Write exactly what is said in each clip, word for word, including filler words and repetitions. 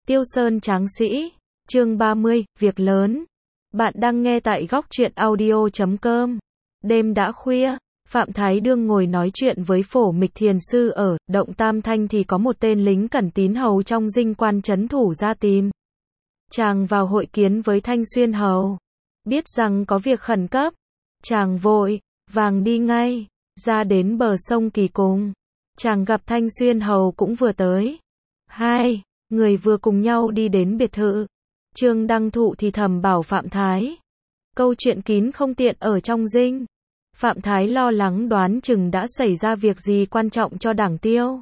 Tiêu Sơn Tráng Sĩ, chương ba mươi, việc lớn. Bạn đang nghe tại góc truyện audio chấm com. Đêm đã khuya, Phạm Thái Đương ngồi nói chuyện với Phổ Mịch Thiền Sư ở Động Tam Thanh thì có một tên lính cẩn tín hầu trong dinh quan trấn thủ ra tìm. Chàng vào hội kiến với Thanh Xuyên hầu. Biết rằng có việc khẩn cấp. Chàng vội, vàng đi ngay, ra đến bờ sông Kỳ cùng. Chàng gặp Thanh Xuyên hầu cũng vừa tới. Hai người vừa cùng nhau đi đến biệt thự. Trương Đăng Thụ thì thầm bảo Phạm Thái. Câu chuyện kín không tiện ở trong dinh. Phạm Thái lo lắng đoán chừng đã xảy ra việc gì quan trọng cho đảng Tiêu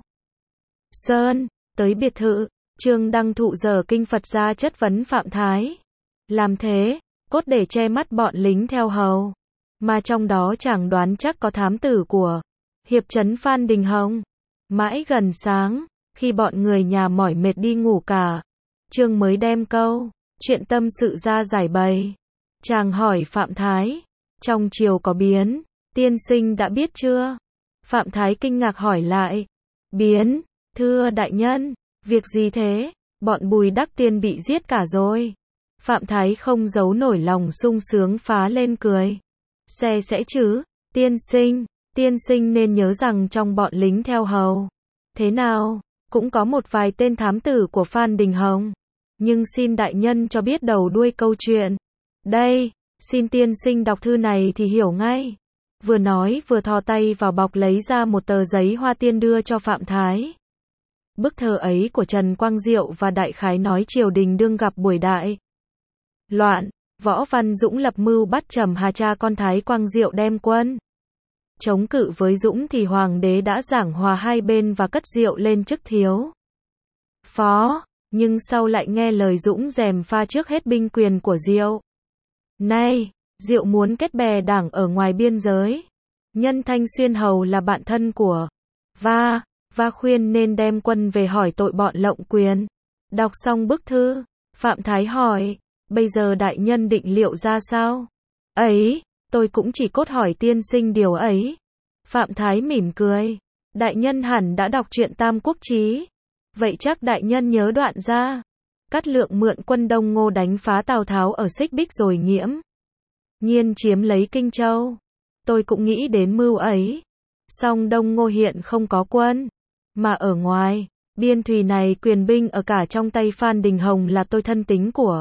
Sơn. Tới biệt thự, Trương Đăng Thụ giở kinh Phật ra chất vấn Phạm Thái. Làm thế, cốt để che mắt bọn lính theo hầu. Mà trong đó chàng đoán chắc có thám tử của hiệp trấn Phan Đình Hồng. Mãi gần sáng, khi bọn người nhà mỏi mệt đi ngủ cả, Trương mới đem câu chuyện tâm sự ra giải bày. Chàng hỏi Phạm Thái, trong triều có biến, tiên sinh đã biết chưa? Phạm Thái kinh ngạc hỏi lại, biến, thưa đại nhân, việc gì thế? Bọn Bùi Đắc Tiên bị giết cả rồi. Phạm Thái không giấu nổi lòng sung sướng phá lên cười. Xe sẽ chứ, tiên sinh, tiên sinh nên nhớ rằng trong bọn lính theo hầu, thế nào, cũng có một vài tên thám tử của Phan Đình Hồng. Nhưng xin đại nhân cho biết đầu đuôi câu chuyện. Đây, xin tiên sinh đọc thư này thì hiểu ngay. Vừa nói vừa thò tay vào bọc lấy ra một tờ giấy hoa tiên đưa cho Phạm Thái. Bức thơ ấy của Trần Quang Diệu và đại khái nói triều đình đương gặp buổi đại loạn, Võ Văn Dũng lập mưu bắt Trầm Hà cha con Thái Quang Diệu đem quân chống cự với Dũng thì hoàng đế đã giảng hòa hai bên và cất Diệu lên chức thiếu phó, nhưng sau lại nghe lời Dũng gièm pha trước hết binh quyền của Diệu. Nay, Diệu muốn kết bè đảng ở ngoài biên giới. Nhân Thanh Xuyên hầu là bạn thân của Va, Va khuyên nên đem quân về hỏi tội bọn lộng quyền. Đọc xong bức thư, Phạm Thái hỏi, bây giờ đại nhân định liệu ra sao? Ấy, tôi cũng chỉ cốt hỏi tiên sinh điều ấy. Phạm Thái mỉm cười, đại nhân hẳn đã đọc truyện Tam Quốc Chí. Vậy chắc đại nhân nhớ đoạn ra. Cát Lượng mượn quân Đông Ngô đánh phá Tào Tháo ở Xích Bích rồi nghiễm nhiên chiếm lấy Kinh Châu. Tôi cũng nghĩ đến mưu ấy. Song Đông Ngô hiện không có quân, mà ở ngoài biên thùy này quyền binh ở cả trong tay Phan Đình Hồng là tôi thân tính của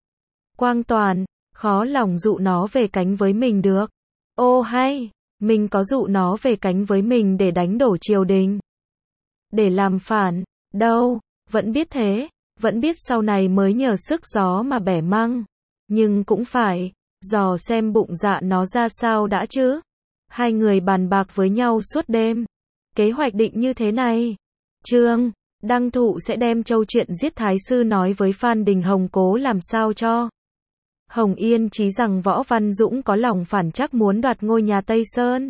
Quang Toàn, khó lòng dụ nó về cánh với mình được. Ô hay, mình có dụ nó về cánh với mình để đánh đổ triều đình, để làm phản, đâu, vẫn biết thế, vẫn biết sau này mới nhờ sức gió mà bẻ măng, nhưng cũng phải dò xem bụng dạ nó ra sao đã chứ. Hai người bàn bạc với nhau suốt đêm, kế hoạch định như thế này. Trương Đăng Thụ sẽ đem châu chuyện giết Thái sư nói với Phan Đình Hồng cố làm sao cho Hồng yên chí rằng Võ Văn Dũng có lòng phản chắc muốn đoạt ngôi nhà Tây Sơn.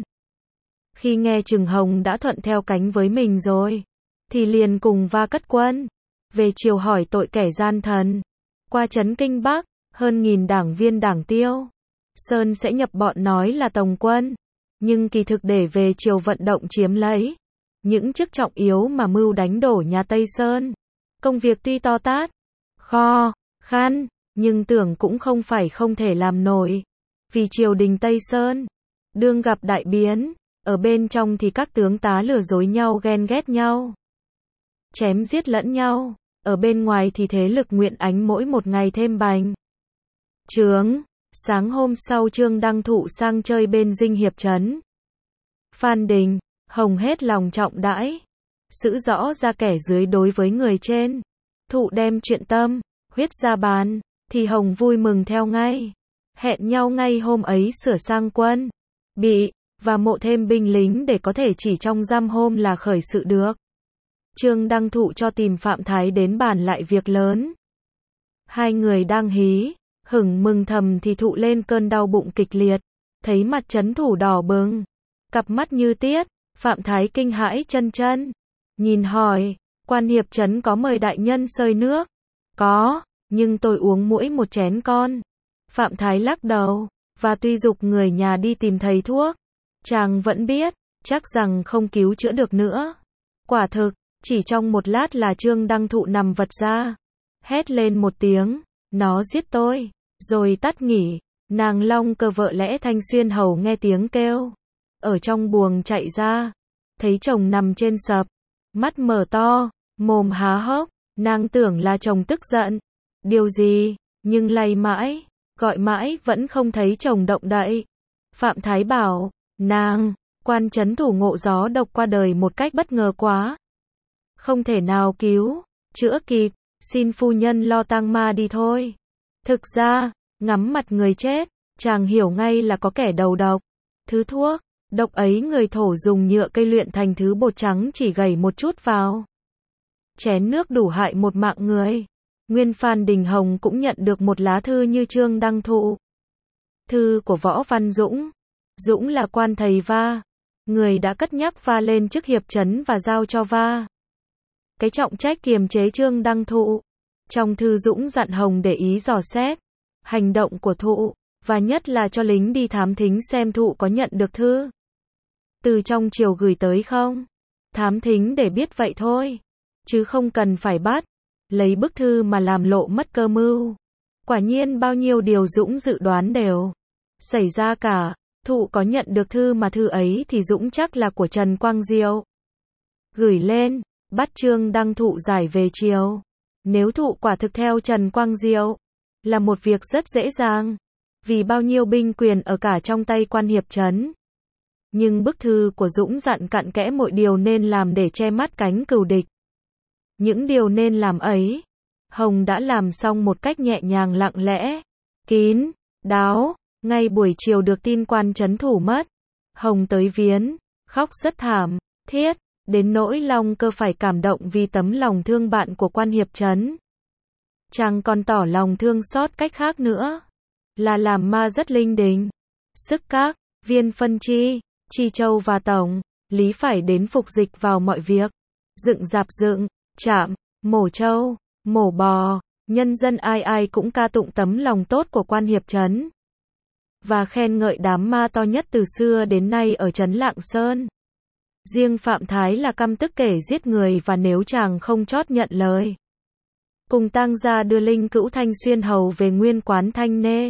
Khi nghe Trừng Hồng đã thuận theo cánh với mình rồi, thì liền cùng Va cất quân về triều hỏi tội kẻ gian thần. Qua trấn Kinh Bắc, hơn nghìn đảng viên đảng Tiêu Sơn sẽ nhập bọn nói là tổng quân, nhưng kỳ thực để về triều vận động chiếm lấy những chức trọng yếu mà mưu đánh đổ nhà Tây Sơn. Công việc tuy to tát, khó khăn, nhưng tưởng cũng không phải không thể làm nổi. Vì triều đình Tây Sơn đương gặp đại biến, ở bên trong thì các tướng tá lừa dối nhau, ghen ghét nhau, chém giết lẫn nhau. Ở bên ngoài thì thế lực Nguyện Ánh mỗi một ngày thêm bành trướng. Sáng hôm sau Trương Đăng Thụ sang chơi bên dinh hiệp trấn Phan Đình Hồng hết lòng trọng đãi, xử rõ ra kẻ dưới đối với người trên. Thụ đem chuyện tâm huyết ra bàn, thì Hồng vui mừng theo ngay. Hẹn nhau ngay hôm ấy sửa sang quân bị và mộ thêm binh lính để có thể chỉ trong dăm hôm là khởi sự được. Trương Đăng Thụ cho tìm Phạm Thái đến bàn lại việc lớn. Hai người đang hí hửng mừng thầm thì Thụ lên cơn đau bụng kịch liệt, thấy mặt trấn thủ đỏ bừng, cặp mắt như tiết. Phạm Thái kinh hãi chân chân, nhìn hỏi, quan hiệp trấn có mời đại nhân xơi nước? Có, nhưng tôi uống mỗi một chén con. Phạm Thái lắc đầu, và tuy giục người nhà đi tìm thầy thuốc, chàng vẫn biết, chắc rằng không cứu chữa được nữa. Quả thực, chỉ trong một lát là Trương Đăng Thụ nằm vật ra. hét lên một tiếng, nó giết tôi, rồi tắt nghỉ. Nàng Long Cơ vợ lẽ Thanh Xuyên Hầu nghe tiếng kêu, ở trong buồng chạy ra, thấy chồng nằm trên sập, mắt mở to, mồm há hốc, nàng tưởng là chồng tức giận, điều gì, nhưng lay mãi, gọi mãi vẫn không thấy chồng động đậy. Phạm Thái bảo, nàng, quan trấn thủ ngộ gió độc qua đời một cách bất ngờ quá, không thể nào cứu chữa kịp, xin phu nhân lo tang ma đi thôi. Thực ra, ngắm mặt người chết, chàng hiểu ngay là có kẻ đầu độc. Thứ thuốc độc ấy người thổ dùng nhựa cây luyện thành thứ bột trắng chỉ gẩy một chút vào chén nước đủ hại một mạng người. Nguyên Phan Đình Hồng cũng nhận được một lá thư như Trương Đăng Thụ. Thư của Võ Văn Dũng. Dũng là quan thầy Va, người đã cất nhắc Va lên chức hiệp trấn và giao cho Va cái trọng trách kiềm chế Trương Đăng Thụ. Trong thư Dũng dặn Hồng để ý dò xét hành động của Thụ, và nhất là cho lính đi thám thính xem Thụ có nhận được thư từ trong triều gửi tới không. Thám thính để biết vậy thôi, chứ không cần phải bắt, lấy bức thư mà làm lộ mất cơ mưu. Quả nhiên bao nhiêu điều Dũng dự đoán đều xảy ra cả. Thụ có nhận được thư, mà thư ấy thì Dũng chắc là của Trần Quang Diệu gửi lên, bắt Trương Đăng Thụ giải về triều. Nếu Thụ quả thực theo Trần Quang Diệu, là một việc rất dễ dàng, vì bao nhiêu binh quyền ở cả trong tay quan hiệp trấn. Nhưng bức thư của Dũng dặn cặn kẽ mọi điều nên làm để che mắt cánh cừu địch. Những điều nên làm ấy, Hồng đã làm xong một cách nhẹ nhàng, lặng lẽ, kín đáo. Ngay buổi chiều được tin quan trấn thủ mất, Hồng tới viếng, khóc rất thảm thiết, đến nỗi Long Cơ phải cảm động vì tấm lòng thương bạn của quan hiệp trấn. Chàng còn tỏ lòng thương xót cách khác nữa, là làm ma rất linh đình. Sức các viên phân chi, chi châu và tổng lý phải đến phục dịch vào mọi việc, dựng dạp dựng, chạm, mổ trâu, mổ bò, nhân dân ai ai cũng ca tụng tấm lòng tốt của quan hiệp trấn, và khen ngợi đám ma to nhất từ xưa đến nay ở trấn Lạng Sơn. Riêng Phạm Thái là căm tức kể giết người, và nếu chàng không chót nhận lời, cùng tang gia đưa linh cữu Thanh Xuyên Hầu về nguyên quán Thanh Nê,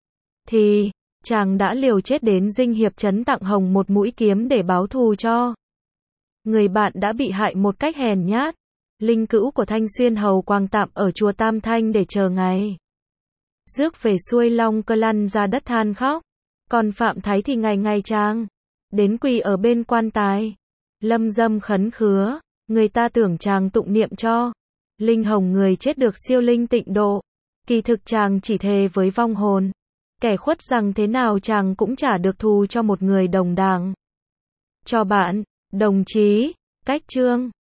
thì chàng đã liều chết đến dinh hiệp trấn tặng Hồng một mũi kiếm để báo thù cho người bạn đã bị hại một cách hèn nhát. Linh cữu của Thanh Xuyên Hầu quang tạm ở chùa Tam Thanh để chờ ngày rước về xuôi. Long Cơ lăn ra đất than khóc, còn Phạm Thái thì ngày ngày chàng đến quỳ ở bên quan tài, lâm dâm khấn khứa. Người ta tưởng chàng tụng niệm cho linh hồng người chết được siêu linh tịnh độ, kỳ thực chàng chỉ thề với vong hồn kẻ khuất rằng thế nào chàng cũng trả được thù cho một người đồng đảng, cho bạn, đồng chí, cách Trương.